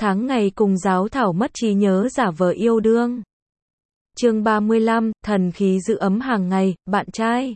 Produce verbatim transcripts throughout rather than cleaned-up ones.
tháng ngày cùng giáo thảo mất trí nhớ giả vờ yêu đương. Chương ba mươi lăm, thần khí giữ ấm hàng ngày, bạn trai.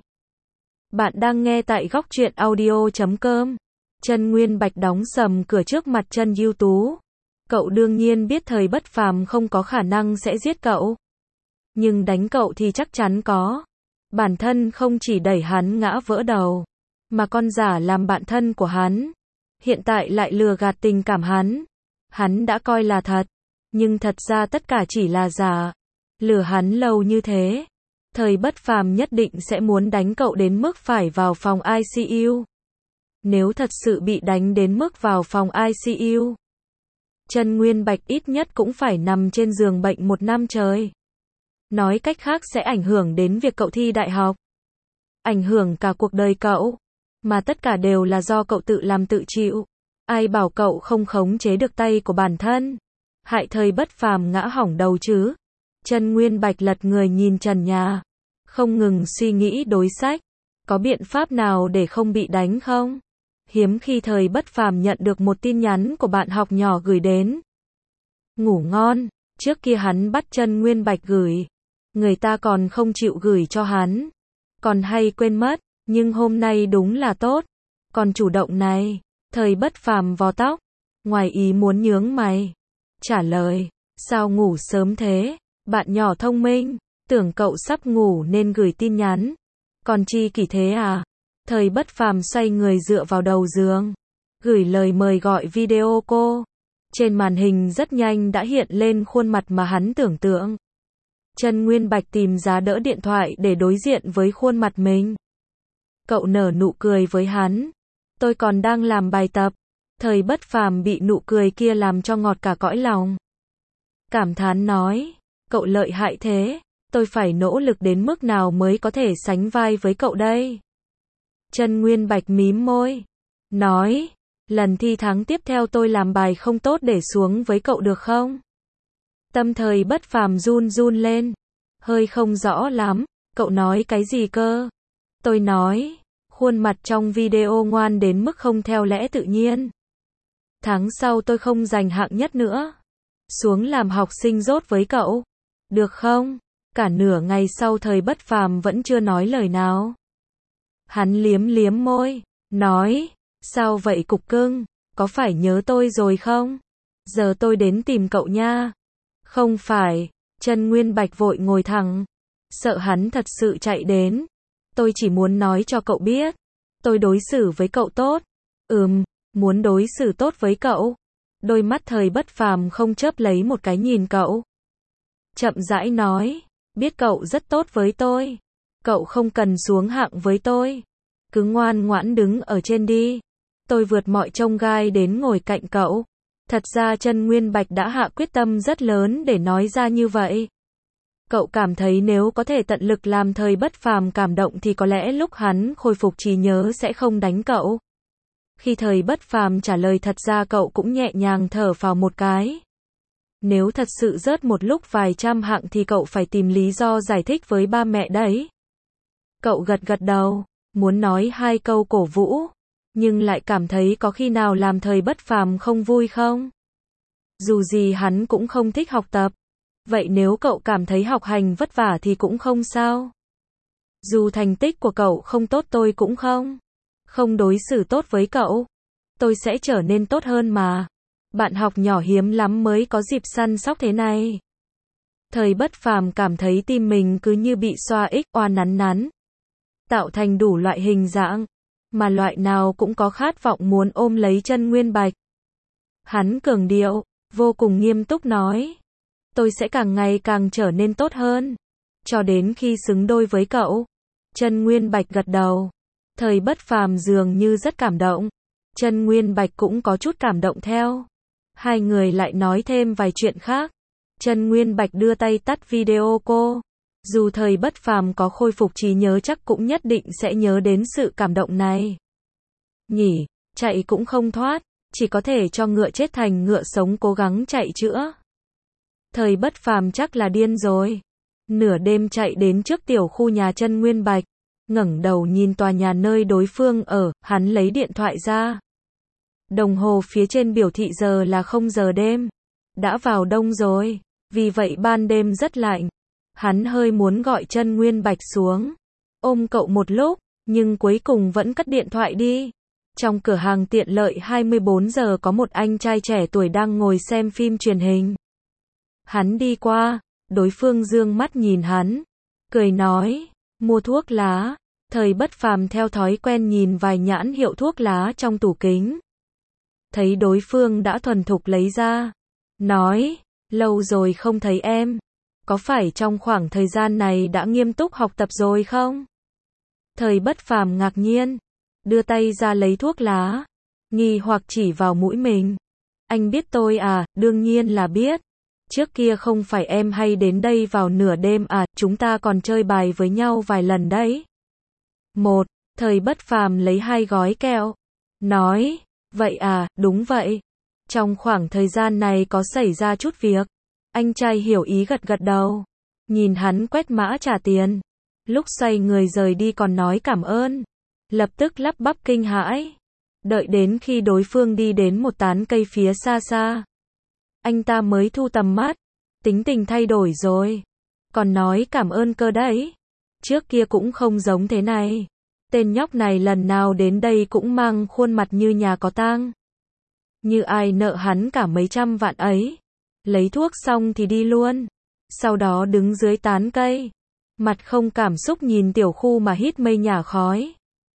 Bạn đang nghe tại góc truyện audio chấm com. Chân Nguyên Bạch đóng sầm cửa trước mặt Chân Ưu Tú. Cậu đương nhiên biết thời Bất Phàm không có khả năng sẽ giết cậu. Nhưng đánh cậu thì chắc chắn có. Bản thân không chỉ đẩy hắn ngã vỡ đầu, mà còn giả làm bạn thân của hắn. Hiện tại lại lừa gạt tình cảm hắn. Hắn đã coi là thật, nhưng thật ra tất cả chỉ là giả. Lừa hắn lâu như thế, thời Bất Phàm nhất định sẽ muốn đánh cậu đến mức phải vào phòng i xê u. Nếu thật sự bị đánh đến mức vào phòng i xê u, Chân Nguyên Bạch ít nhất cũng phải nằm trên giường bệnh một năm trời. Nói cách khác sẽ ảnh hưởng đến việc cậu thi đại học. Ảnh hưởng cả cuộc đời cậu. Mà tất cả đều là do cậu tự làm tự chịu. Ai bảo cậu không khống chế được tay của bản thân. Hại thời Bất Phàm ngã hỏng đầu chứ. Chân Nguyên Bạch lật người nhìn trần nhà. Không ngừng suy nghĩ đối sách. Có biện pháp nào để không bị đánh không? Hiếm khi thời Bất Phàm nhận được một tin nhắn của bạn học nhỏ gửi đến. Ngủ ngon. Trước kia hắn bắt Chân Nguyên Bạch gửi. Người ta còn không chịu gửi cho hắn. Còn hay quên mất. Nhưng hôm nay đúng là tốt. Còn chủ động này. Thời Bất Phàm vò tóc. Ngoài ý muốn nhướng mày. Trả lời. Sao ngủ sớm thế? Bạn nhỏ thông minh. Tưởng cậu sắp ngủ nên gửi tin nhắn. Còn chi kỷ thế à? Thời Bất Phàm xoay người dựa vào đầu giường. Gửi lời mời gọi video cô. Trên màn hình rất nhanh đã hiện lên khuôn mặt mà hắn tưởng tượng. Chân Nguyên Bạch tìm giá đỡ điện thoại để đối diện với khuôn mặt mình. Cậu nở nụ cười với hắn. Tôi còn đang làm bài tập. Thời Bất Phàm bị nụ cười kia làm cho ngọt cả cõi lòng. Cảm thán nói. Cậu lợi hại thế. Tôi phải nỗ lực đến mức nào mới có thể sánh vai với cậu đây? Chân Nguyên Bạch mím môi. Nói. Lần thi tháng tiếp theo tôi làm bài không tốt để xuống với cậu được không? Tâm thời Bất Phàm run run lên. Hơi không rõ lắm. Cậu nói cái gì cơ? Tôi nói. Khuôn mặt trong video ngoan đến mức không theo lẽ tự nhiên. Tháng sau tôi không giành hạng nhất nữa. Xuống làm học sinh rốt với cậu. Được không? Cả nửa ngày sau thời Bất Phàm vẫn chưa nói lời nào. Hắn liếm liếm môi. Nói. Sao vậy cục cưng? Có phải nhớ tôi rồi không? Giờ tôi đến tìm cậu nha. Không phải. Chân Nguyên Bạch vội ngồi thẳng. Sợ hắn thật sự chạy đến. Tôi chỉ muốn nói cho cậu biết. Tôi đối xử với cậu tốt. Ừm, muốn đối xử tốt với cậu. Đôi mắt thời Bất Phàm không chớp lấy một cái nhìn cậu. Chậm rãi nói. Biết cậu rất tốt với tôi. Cậu không cần xuống hạng với tôi. Cứ ngoan ngoãn đứng ở trên đi. Tôi vượt mọi chông gai đến ngồi cạnh cậu. Thật ra Chân Nguyên Bạch đã hạ quyết tâm rất lớn để nói ra như vậy. Cậu cảm thấy nếu có thể tận lực làm thời Bất Phàm cảm động thì có lẽ lúc hắn khôi phục trí nhớ sẽ không đánh cậu. Khi thời Bất Phàm trả lời thật ra cậu cũng nhẹ nhàng thở phào một cái. Nếu thật sự rớt một lúc vài trăm hạng thì cậu phải tìm lý do giải thích với ba mẹ đấy. Cậu gật gật đầu, muốn nói hai câu cổ vũ, nhưng lại cảm thấy có khi nào làm thời Bất Phàm không vui không? Dù gì hắn cũng không thích học tập. Vậy nếu cậu cảm thấy học hành vất vả thì cũng không sao. Dù thành tích của cậu không tốt tôi cũng không. Không đối xử tốt với cậu. Tôi sẽ trở nên tốt hơn mà. Bạn học nhỏ hiếm lắm mới có dịp săn sóc thế này. Thời Bất Phàm cảm thấy tim mình cứ như bị xoa ích oa nắn nắn. Tạo thành đủ loại hình dạng. Mà loại nào cũng có khát vọng muốn ôm lấy Chân Nguyên Bạch. Hắn cường điệu, vô cùng nghiêm túc nói. Tôi sẽ càng ngày càng trở nên tốt hơn. Cho đến khi xứng đôi với cậu. Chân Nguyên Bạch gật đầu. Thời Bất Phàm dường như rất cảm động. Chân Nguyên Bạch cũng có chút cảm động theo. Hai người lại nói thêm vài chuyện khác. Chân Nguyên Bạch đưa tay tắt video cô. Dù thời Bất Phàm có khôi phục trí nhớ chắc cũng nhất định sẽ nhớ đến sự cảm động này. Nhỉ, chạy cũng không thoát. Chỉ có thể cho ngựa chết thành ngựa sống cố gắng chạy chữa. Thời Bất Phàm chắc là điên rồi. Nửa đêm chạy đến trước tiểu khu nhà Chân Nguyên Bạch. Ngẩng đầu nhìn tòa nhà nơi đối phương ở, hắn lấy điện thoại ra. Đồng hồ phía trên biểu thị giờ là không giờ đêm. đã vào đông rồi, vì vậy ban đêm rất lạnh. Hắn hơi muốn gọi Chân Nguyên Bạch xuống, ôm cậu một lúc, nhưng cuối cùng vẫn cất điện thoại đi. Trong cửa hàng tiện lợi hai mươi bốn giờ có một anh trai trẻ tuổi đang ngồi xem phim truyền hình. Hắn đi qua, đối phương dương mắt nhìn hắn, cười nói, mua thuốc lá. Thời Bất Phàm theo thói quen nhìn vài nhãn hiệu thuốc lá trong tủ kính. Thấy đối phương đã thuần thục lấy ra, nói, lâu rồi không thấy em, có phải trong khoảng thời gian này đã nghiêm túc học tập rồi không? Thời Bất Phàm ngạc nhiên, đưa tay ra lấy thuốc lá, nghi hoặc chỉ vào mũi mình. Anh biết tôi à? Đương nhiên là biết. Trước kia không phải em hay đến đây vào nửa đêm à, chúng ta còn chơi bài với nhau vài lần đấy. Một, Thời Bất Phàm lấy hai gói kẹo, nói, vậy à, đúng vậy. Trong khoảng thời gian này có xảy ra chút việc. Anh trai hiểu ý gật gật đầu, nhìn hắn quét mã trả tiền. Lúc xoay người rời đi còn nói cảm ơn, lập tức lắp bắp kinh hãi. Đợi đến khi đối phương đi đến một tán cây phía xa xa, anh ta mới thu tầm mắt, tính tình thay đổi rồi, còn nói cảm ơn cơ đấy. Trước kia cũng không giống thế này. Tên nhóc này lần nào đến đây cũng mang khuôn mặt như nhà có tang, như ai nợ hắn cả mấy trăm vạn ấy. Lấy thuốc xong thì đi luôn, sau đó đứng dưới tán cây, mặt không cảm xúc nhìn tiểu khu mà hít mây nhả khói.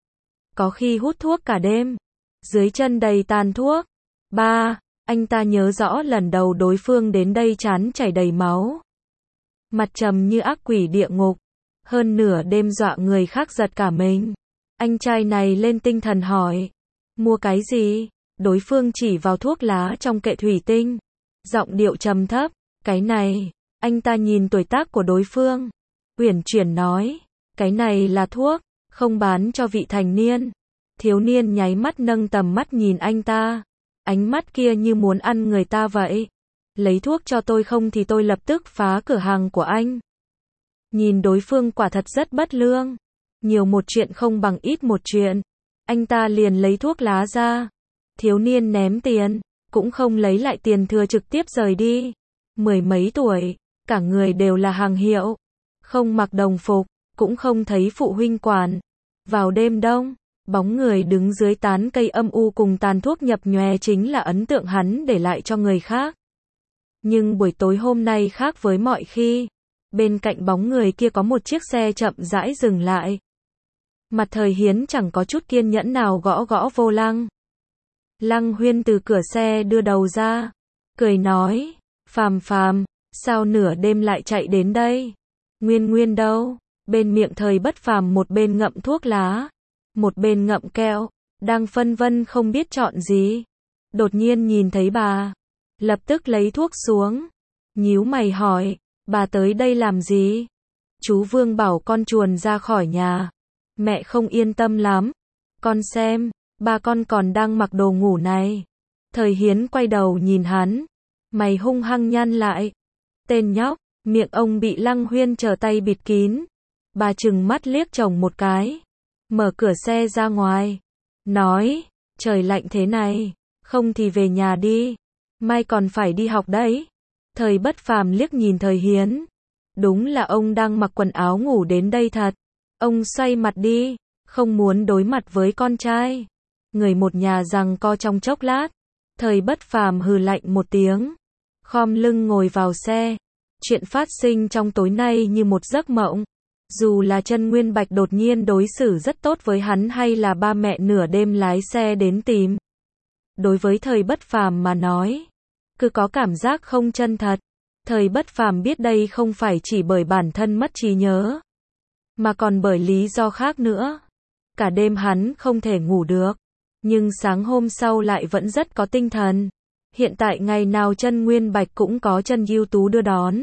Có khi hút thuốc cả đêm, dưới chân đầy tàn thuốc. Ba, anh ta nhớ rõ lần đầu đối phương đến đây trán chảy đầy máu, mặt trầm như ác quỷ địa ngục, hơn nửa đêm dọa người khác giật cả mình. Anh trai này lên tinh thần hỏi, mua cái gì? Đối phương chỉ vào thuốc lá trong kệ thủy tinh, giọng điệu trầm thấp, cái này. Anh ta nhìn tuổi tác của đối phương, uyển chuyển nói, cái này là thuốc, không bán cho vị thành niên. Thiếu niên nháy mắt nâng tầm mắt nhìn anh ta, ánh mắt kia như muốn ăn người ta vậy. Lấy thuốc cho tôi không thì tôi lập tức phá cửa hàng của anh. Nhìn đối phương quả thật rất bất lương, nhiều một chuyện không bằng ít một chuyện. Anh ta liền lấy thuốc lá ra, thiếu niên ném tiền, cũng không lấy lại tiền thừa trực tiếp rời đi. Mười mấy tuổi, cả người đều là hàng hiệu, không mặc đồng phục, cũng không thấy phụ huynh quản. Vào đêm đông, bóng người đứng dưới tán cây âm u cùng tàn thuốc nhập nhòe chính là ấn tượng hắn để lại cho người khác. Nhưng buổi tối hôm nay khác với mọi khi. Bên cạnh bóng người kia có một chiếc xe chậm rãi dừng lại. Mặt Thời Hiến chẳng có chút kiên nhẫn nào gõ gõ vô lăng. Lăng Huyên từ cửa xe đưa đầu ra, cười nói, Phàm Phàm, sao nửa đêm lại chạy đến đây? Nguyên Nguyên đâu? Bên miệng Thời Bất Phàm một bên ngậm thuốc lá, một bên ngậm kẹo, đang phân vân không biết chọn gì. Đột nhiên nhìn thấy bà, lập tức lấy thuốc xuống, nhíu mày hỏi, bà tới đây làm gì? Chú Vương bảo con chuồn ra khỏi nhà. Mẹ không yên tâm lắm. Con xem, ba con còn đang mặc đồ ngủ này. Thời Hiến quay đầu nhìn hắn, mày hung hăng nhăn lại. Tên nhóc, miệng ông bị Lăng Huyên trở tay bịt kín. Bà trừng mắt liếc chồng một cái, mở cửa xe ra ngoài, nói, trời lạnh thế này, không thì về nhà đi, mai còn phải đi học đấy. Thời Bất Phàm liếc nhìn Thời Hiến, đúng là ông đang mặc quần áo ngủ đến đây thật. Ông xoay mặt đi, không muốn đối mặt với con trai. Người một nhà giằng co trong chốc lát, Thời Bất Phàm hừ lạnh một tiếng, khom lưng ngồi vào xe. Chuyện phát sinh trong tối nay như một giấc mộng. Dù là Chân Nguyên Bạch đột nhiên đối xử rất tốt với hắn hay là ba mẹ nửa đêm lái xe đến tìm, đối với Thời Bất Phàm mà nói, cứ có cảm giác không chân thật. Thời Bất Phàm biết đây không phải chỉ bởi bản thân mất trí nhớ, mà còn bởi lý do khác nữa. Cả đêm hắn không thể ngủ được, nhưng sáng hôm sau lại vẫn rất có tinh thần. Hiện tại ngày nào Chân Nguyên Bạch cũng có Chân Ưu Tú đưa đón,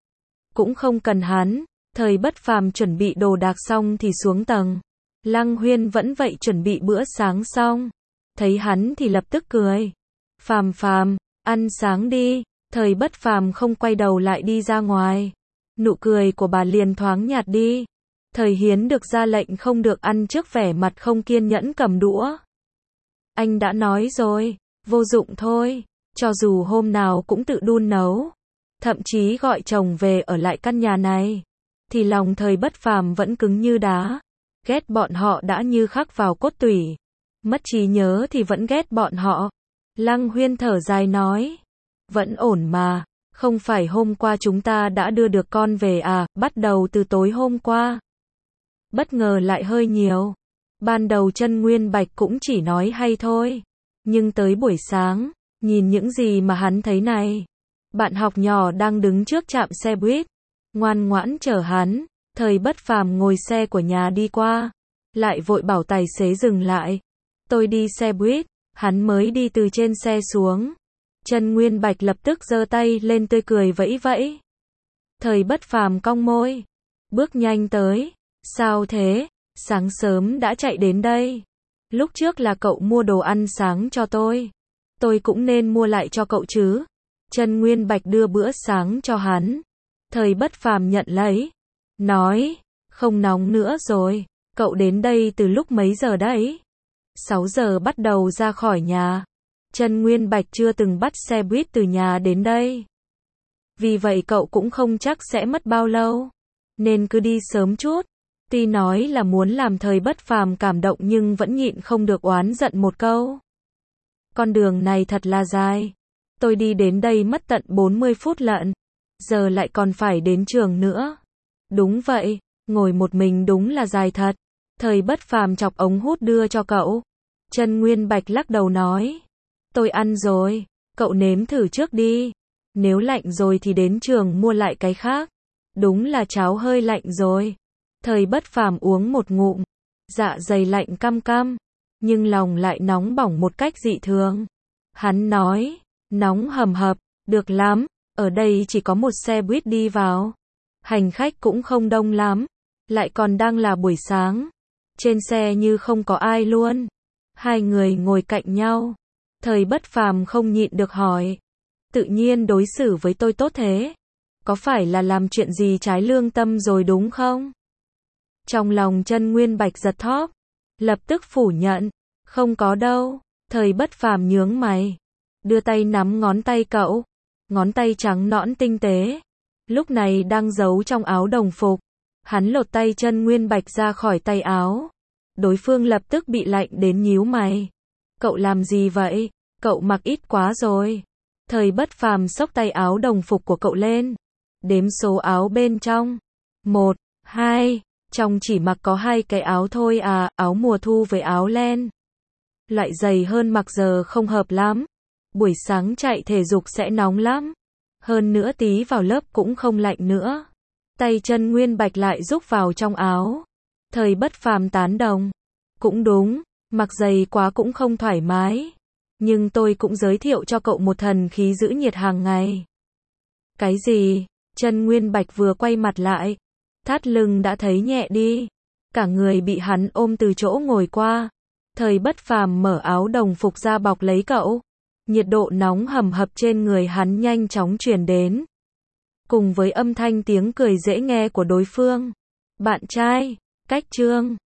cũng không cần hắn. Thời Bất Phàm chuẩn bị đồ đạc xong thì xuống tầng. Lăng Huyên vẫn vậy chuẩn bị bữa sáng xong, thấy hắn thì lập tức cười. Phàm Phàm, ăn sáng đi. Thời Bất Phàm không quay đầu lại đi ra ngoài. Nụ cười của bà liền thoáng nhạt đi. Thời Hiến được ra lệnh không được ăn trước vẻ mặt không kiên nhẫn cầm đũa. Anh đã nói rồi, vô dụng thôi. Cho dù hôm nào cũng tự đun nấu, thậm chí gọi chồng về ở lại căn nhà này, thì lòng Thời Bất Phàm vẫn cứng như đá. Ghét bọn họ đã như khắc vào cốt tủy. Mất trí nhớ thì vẫn ghét bọn họ. Lăng Huyên thở dài nói. Vẫn ổn mà, không phải hôm qua chúng ta đã đưa được con về à, bắt đầu từ tối hôm qua. Bất ngờ lại hơi nhiều. Ban đầu Chân Nguyên Bạch cũng chỉ nói hay thôi. Nhưng tới buổi sáng, nhìn những gì mà hắn thấy này. Bạn học nhỏ đang đứng trước trạm xe buýt, ngoan ngoãn chờ hắn. Thời Bất Phàm ngồi xe của nhà đi qua, lại vội bảo tài xế dừng lại. Tôi đi xe buýt, hắn mới đi từ trên xe xuống. Chân Nguyên Bạch lập tức giơ tay lên tươi cười vẫy vẫy. Thời Bất Phàm cong môi, bước nhanh tới. Sao thế, sáng sớm đã chạy đến đây. Lúc trước là cậu mua đồ ăn sáng cho tôi. Tôi cũng nên mua lại cho cậu chứ. Chân Nguyên Bạch đưa bữa sáng cho hắn. Thời Bất Phàm nhận lấy, nói, không nóng nữa rồi. Cậu đến đây từ lúc mấy giờ đấy? sáu giờ bắt đầu ra khỏi nhà. Chân Nguyên Bạch chưa từng bắt xe buýt từ nhà đến đây. Vì vậy cậu cũng không chắc sẽ mất bao lâu. Nên cứ đi sớm chút. Tuy nói là muốn làm Thời Bất Phàm cảm động nhưng vẫn nhịn không được oán giận một câu. Con đường này thật là dài. Tôi đi đến đây mất tận bốn mươi phút lận. Giờ lại còn phải đến trường nữa. Đúng vậy, ngồi một mình đúng là dài thật. Thời Bất Phàm chọc ống hút đưa cho cậu. Chân Nguyên Bạch lắc đầu nói. Tôi ăn rồi, cậu nếm thử trước đi. Nếu lạnh rồi thì đến trường mua lại cái khác. Đúng là cháo hơi lạnh rồi. Thời Bất Phàm uống một ngụm. Dạ dày lạnh căm căm. Nhưng lòng lại nóng bỏng một cách dị thường. Hắn nói, nóng hầm hập, được lắm. Ở đây chỉ có một xe buýt đi vào. Hành khách cũng không đông lắm. Lại còn đang là buổi sáng. Trên xe như không có ai luôn. Hai người ngồi cạnh nhau. Thời Bất Phàm không nhịn được hỏi. Tự nhiên đối xử với tôi tốt thế. Có phải là làm chuyện gì trái lương tâm rồi đúng không? Trong lòng Chân Nguyên Bạch giật thót. Lập tức phủ nhận. Không có đâu. Thời Bất Phàm nhướng mày. Đưa tay nắm ngón tay cậu. Ngón tay trắng nõn tinh tế. Lúc này đang giấu trong áo đồng phục. Hắn lột tay Chân Nguyên Bạch ra khỏi tay áo. Đối phương lập tức bị lạnh đến nhíu mày. Cậu làm gì vậy? Cậu mặc ít quá rồi. Thời Bất Phàm xốc tay áo đồng phục của cậu lên. Đếm số áo bên trong. Một, hai. Trong chỉ mặc có hai cái áo thôi à, áo mùa thu với áo len. Loại dày hơn mặc giờ không hợp lắm. Buổi sáng chạy thể dục sẽ nóng lắm. Hơn nữa tí vào lớp cũng không lạnh nữa. Tay Chân Nguyên Bạch lại rúc vào trong áo. Thời Bất Phàm tán đồng. Cũng đúng, mặc dày quá cũng không thoải mái. Nhưng tôi cũng giới thiệu cho cậu một thần khí giữ nhiệt hàng ngày. Cái gì? Chân Nguyên Bạch vừa quay mặt lại. Thắt lưng đã thấy nhẹ đi. Cả người bị hắn ôm từ chỗ ngồi qua. Thời Bất Phàm mở áo đồng phục ra bọc lấy cậu. Nhiệt độ nóng hầm hập trên người hắn nhanh chóng truyền đến. Cùng với âm thanh tiếng cười dễ nghe của đối phương. Bạn trai, cách chương.